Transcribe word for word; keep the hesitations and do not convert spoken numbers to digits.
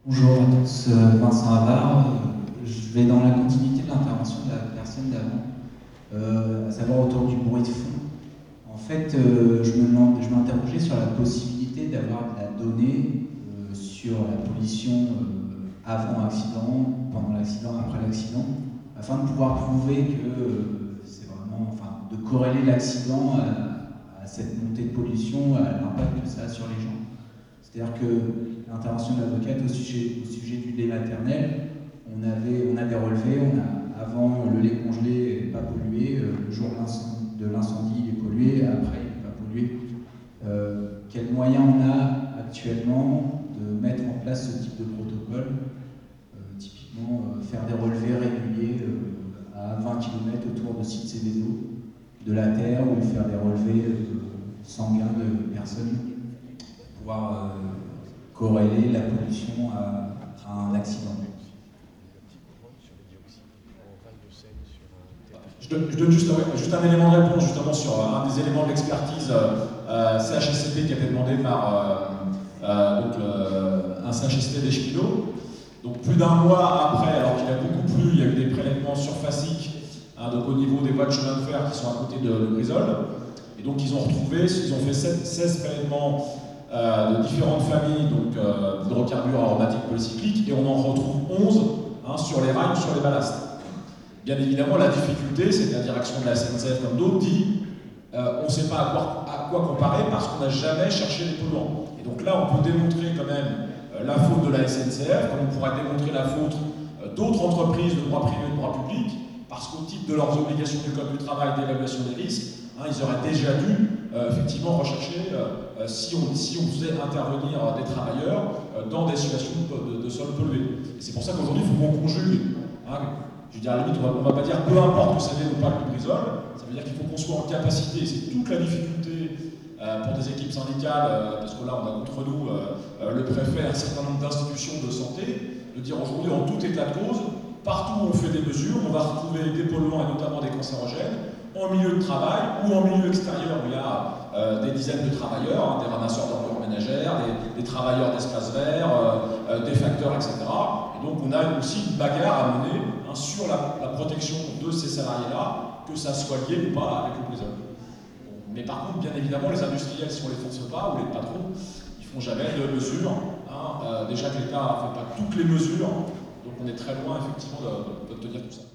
Bonjour à tous, euh, Vincent Havard. Euh, je vais dans la continuité de l'intervention de la personne d'avant, euh, à savoir autour du bruit de fond. En fait, euh, je me demande- je m'interrogeais sur la possibilité d'avoir de la donnée euh, sur la pollution euh, avant l'accident, pendant l'accident, après l'accident, afin de pouvoir prouver que euh, c'est vraiment, enfin, de corréler l'accident à, à cette montée de pollution, à l'impact que ça a sur les gens. C'est-à-dire que l'intervention de l'avocate au sujet, au sujet du lait maternel, on, avait, on a des relevés, on a, avant le lait congelé n'est pas pollué, euh, le jour de l'incendie il est pollué, après il n'est pas pollué. Euh, quels moyens on a actuellement de mettre en place ce type de protocole, euh, typiquement euh, faire des relevés réguliers euh, à vingt kilomètres autour de sites Céveso, de la Terre, ou faire des relevés euh, sanguins de personnes, pouvoir euh, corréler la pollution à, à un accident. Je donne, je donne juste, juste un élément de réponse justement sur un des éléments de l'expertise euh, C H S C T qui a été demandé par euh, euh, donc, le, un C H S T d'Espino. Donc plus d'un mois après, alors qu'il a beaucoup plu, il y a eu des prélèvements surfaciques hein, donc au niveau des voies de chemin de fer qui sont à côté de, de Brisol. Et donc ils ont retrouvé, ils ont fait seize prélèvements euh, de différentes familles donc euh, d'hydrocarbures aromatiques polycycliques et on en retrouve onze hein, sur les rails ou sur les ballasts. Bien évidemment, la difficulté, c'est que la direction de la S N C F, comme d'autres, dit euh, on ne sait pas à quoi, à quoi comparer parce qu'on n'a jamais cherché les polluants. Et donc là, on peut démontrer quand même euh, la faute de la S N C F, comme on pourrait démontrer la faute euh, d'autres entreprises de droit privé et de droit public, parce qu'au titre de leurs obligations du Code du travail d'évaluation des risques, hein, ils auraient déjà dû euh, effectivement rechercher euh, si, on, si on faisait intervenir euh, des travailleurs euh, dans des situations de, de, de sol pollué. Et c'est pour ça qu'aujourd'hui, il faut qu'on conjugue. Hein, Je veux dire, à la limite, on ne va pas dire peu importe que ça vienne ou pas du Brisol, ça veut dire qu'il faut qu'on soit en capacité, et c'est toute la difficulté euh, pour des équipes syndicales, euh, parce que là on a contre nous euh, euh, le préfet, un certain nombre d'institutions de santé, de dire aujourd'hui en tout état de cause, partout où on fait des mesures, on va retrouver des polluants et notamment des cancérogènes, en milieu de travail ou en milieu extérieur où il y a euh, des dizaines de travailleurs, hein, des ramasseurs d'ordures ménagères, des, des travailleurs d'espaces verts, euh, euh, des facteurs, et cetera. Et donc on a aussi une bagarre à mener hein, sur la, la protection de ces salariés-là, que ça soit lié ou pas avec le Brisol. Mais par contre, bien évidemment, les industriels, si on ne les force pas, ou les patrons, ils ne font jamais de mesures. Hein. Euh, déjà que l'État ne fait pas toutes les mesures, donc on est très loin effectivement de, de, de tenir tout ça.